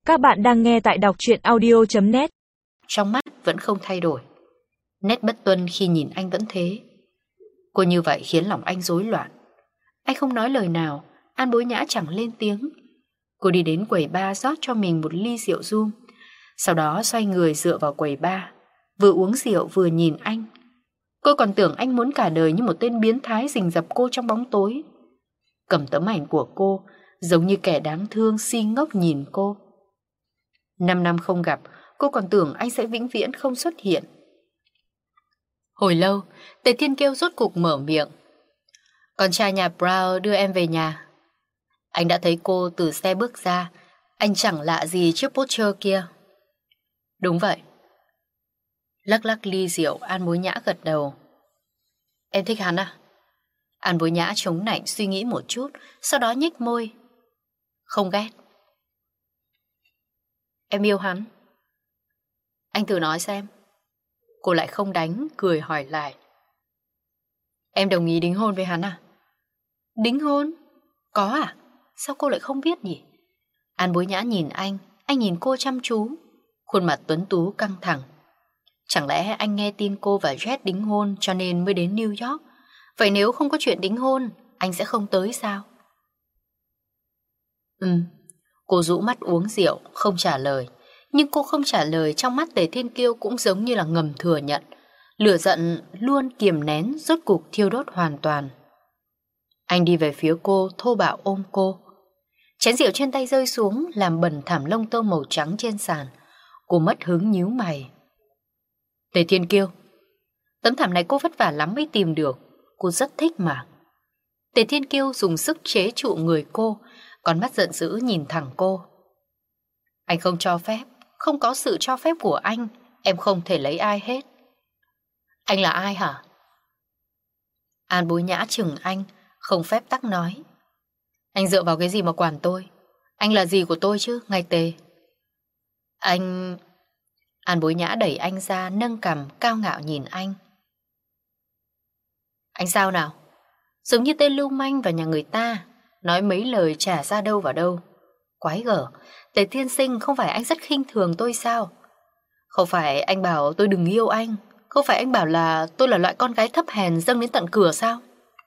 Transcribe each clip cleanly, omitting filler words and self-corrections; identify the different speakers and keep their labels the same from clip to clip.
Speaker 1: Các bạn đang nghe tại đọc truyện audio.net.
Speaker 2: Trong mắt vẫn không thay đổi. Nét bất tuân khi nhìn anh vẫn thế. Cô như vậy khiến lòng anh rối loạn. Anh không nói lời nào, An Bối Nhã chẳng lên tiếng. Cô đi đến quầy bar rót cho mình một ly rượu rum, sau đó xoay người dựa vào quầy bar, vừa uống rượu vừa nhìn anh. Cô còn tưởng anh muốn cả đời như một tên biến thái rình rập cô trong bóng tối. Cầm tấm ảnh của cô, giống như kẻ đáng thương si ngốc nhìn cô. 5 năm không gặp, cô còn tưởng anh sẽ vĩnh viễn không xuất hiện. Hồi lâu, Tề Thiên Kiêu rốt cục mở miệng. Con trai nhà Brown đưa em về nhà. Anh đã thấy cô từ xe bước ra. Anh chẳng lạ gì chiếc poster kia. Đúng vậy. Lắc lắc ly rượu, An Bối Nhã gật đầu. Em thích hắn à? An Bối Nhã chống nạnh suy nghĩ một chút, sau đó nhếch môi. Không ghét. Em yêu hắn. Anh thử nói xem. Cô lại không đánh, cười hỏi lại. Em đồng ý đính hôn với hắn à? Đính hôn? Có à? Sao cô lại không biết nhỉ? An Bối Nhã nhìn anh nhìn cô chăm chú. Khuôn mặt tuấn tú căng thẳng. Chẳng lẽ anh nghe tin cô và Jet đính hôn cho nên mới đến New York? Vậy nếu không có chuyện đính hôn, anh sẽ không tới sao? Cô rũ mắt uống rượu, không trả lời. Nhưng cô không trả lời trong mắt Tề Thiên Kiêu cũng giống như là ngầm thừa nhận. Lửa giận luôn kiềm nén rốt cục thiêu đốt hoàn toàn. Anh đi về phía cô, thô bạo ôm cô. Chén rượu trên tay rơi xuống, làm bẩn thảm lông tơ màu trắng trên sàn. Cô mất hứng nhíu mày. Tề Thiên Kiêu, tấm thảm này cô vất vả lắm mới tìm được. Cô rất thích mà. Tề Thiên Kiêu dùng sức chế trụ người cô, con mắt giận dữ nhìn thẳng cô. Anh không cho phép, không có sự cho phép của anh, em không thể lấy ai hết. Anh là ai hả? An Bối Nhã chừng anh, không phép tắc nói. Anh dựa vào cái gì mà quản tôi? Anh là gì của tôi chứ, ngay Tề? Anh... An Bối Nhã đẩy anh ra, nâng cằm cao ngạo nhìn anh. Anh sao nào? Giống như tên lưu manh vào nhà người ta, nói mấy lời trả ra đâu vào đâu. Quái gở, Tề Tiên Sinh, không phải anh rất khinh thường tôi sao? Không phải anh bảo tôi đừng yêu anh, không phải anh bảo là tôi là loại con gái thấp hèn dâng đến tận cửa sao?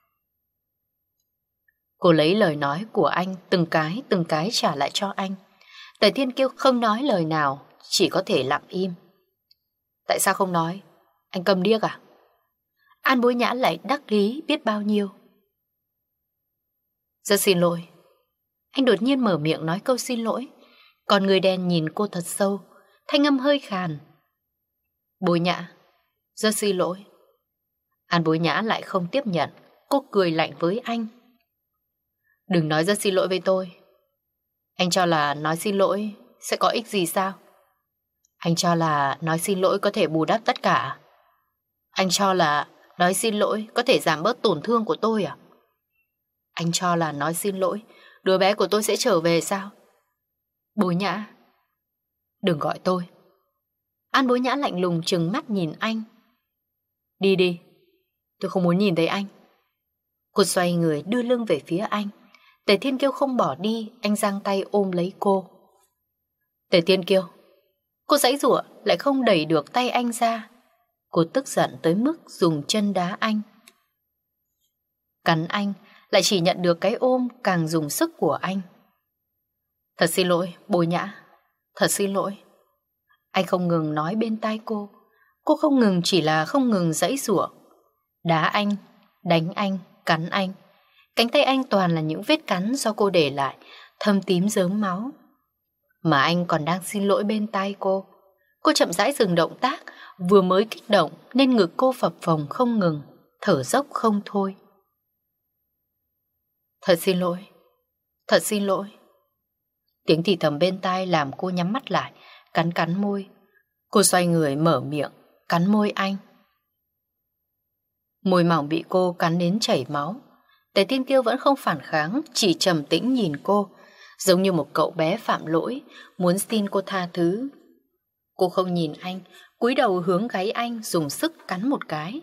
Speaker 2: Cô lấy lời nói của anh từng cái trả lại cho anh. Tề Thiên Kiêu không nói lời nào, chỉ có thể lặng im. Tại sao không nói? Anh câm điếc à? An Bối Nhã lại đắc ý biết bao nhiêu. Rất xin lỗi. Anh đột nhiên mở miệng nói câu xin lỗi. Còn người đen nhìn cô thật sâu, thanh âm hơi khàn. Bối Nhã, rất xin lỗi. An Bối Nhã lại không tiếp nhận. Cô cười lạnh với anh. Đừng nói rất xin lỗi với tôi. Anh cho là nói xin lỗi sẽ có ích gì sao? Anh cho là nói xin lỗi có thể bù đắp tất cả. Anh cho là nói xin lỗi có thể giảm bớt tổn thương của tôi à? Anh cho là nói xin lỗi đứa bé của tôi sẽ trở về sao? Bối Nhã, đừng gọi tôi. An Bối Nhã lạnh lùng trừng mắt nhìn anh. Đi đi, tôi không muốn nhìn thấy anh. Cô xoay người đưa lưng về phía anh. Tề Thiên Kiêu không bỏ đi, anh giang tay ôm lấy cô. Tề Thiên Kiêu. Cô giãy giụa lại không đẩy được tay anh ra. Cô tức giận tới mức dùng chân đá anh. Cắn anh, lại chỉ nhận được cái ôm càng dùng sức của anh. Thật xin lỗi, Bối Nhã. Thật xin lỗi. Anh không ngừng nói bên tai cô. Cô không ngừng, chỉ là không ngừng giãy giụa. Đá anh, đánh anh, cắn anh. Cánh tay anh toàn là những vết cắn do cô để lại, thâm tím rớm máu. Mà anh còn đang xin lỗi bên tai cô. Cô chậm rãi dừng động tác, vừa mới kích động nên ngực cô phập phồng không ngừng, thở dốc không thôi. Thật xin lỗi, thật xin lỗi. Tiếng thì thầm bên tai làm cô nhắm mắt lại, cắn cắn môi. Cô xoay người mở miệng, cắn môi anh. Môi mỏng bị cô cắn đến chảy máu. Tề Thiên Kiêu vẫn không phản kháng, chỉ trầm tĩnh nhìn cô, giống như một cậu bé phạm lỗi, muốn xin cô tha thứ. Cô không nhìn anh, cúi đầu hướng gáy anh, dùng sức cắn một cái.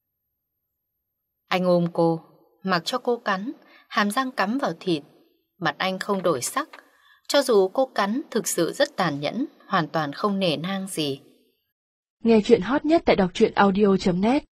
Speaker 2: Anh ôm cô, mặc cho cô cắn, hàm răng cắm vào thịt. Mặt anh không đổi sắc, Cho dù cô cắn thực sự rất tàn nhẫn, hoàn toàn không nể nang gì.
Speaker 1: Nghe chuyện hot nhất tại đọc truyện audio.net